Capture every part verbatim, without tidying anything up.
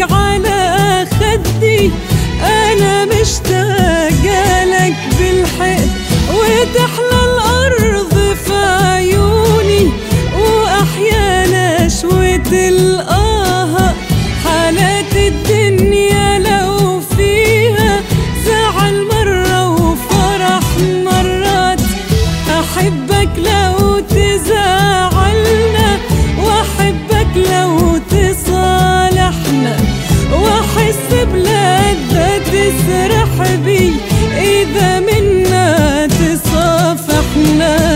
على خدي، أنا مشتاقة لك بالحق، وتحلى الأرض في عيوني، وأحيا نشوة الآه. حالات الدنيا لو فيها زعل مرة وفرح مرات، أحبك لو تزعلنا، وأحبك لو تصالحنا، وأحس بلذة تسرح بي إذا منا تصافحنا.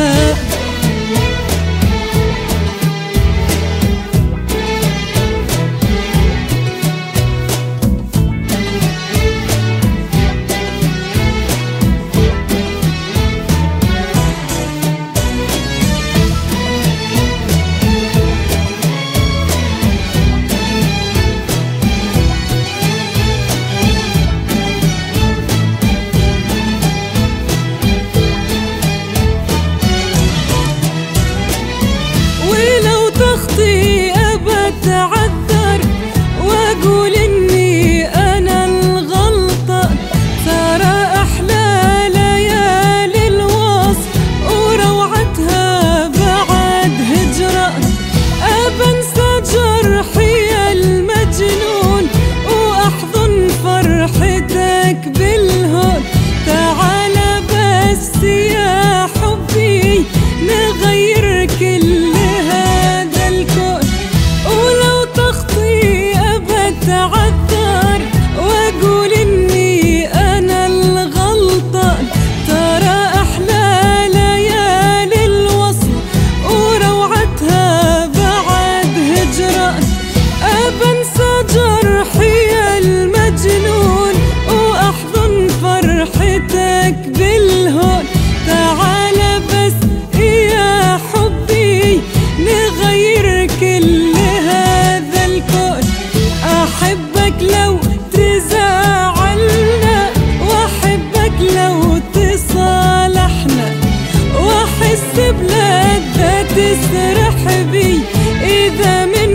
تخطي أبتعذر وأقول إني أنا الغلطة، ترى أحلى ليالي الوصل وروعتها بعد هجرة. أبنسى جرحي المجنون وأحضن فرحتك بالهون، تعال بس يا حبي نغير كل تعذر وأقول إني أنا الغلطة، ترى أحلى ليالي الوصل وروعتها بعد هجرة. أبنسى جرحي المجنون وأحضن فرحتك بالهون، تعال بس يا حبي نغير كل هذا الكون. أحبك لو تزعلنا، وأحبك لو تصالحنا، وأحس بلذة تسرح بي إذا من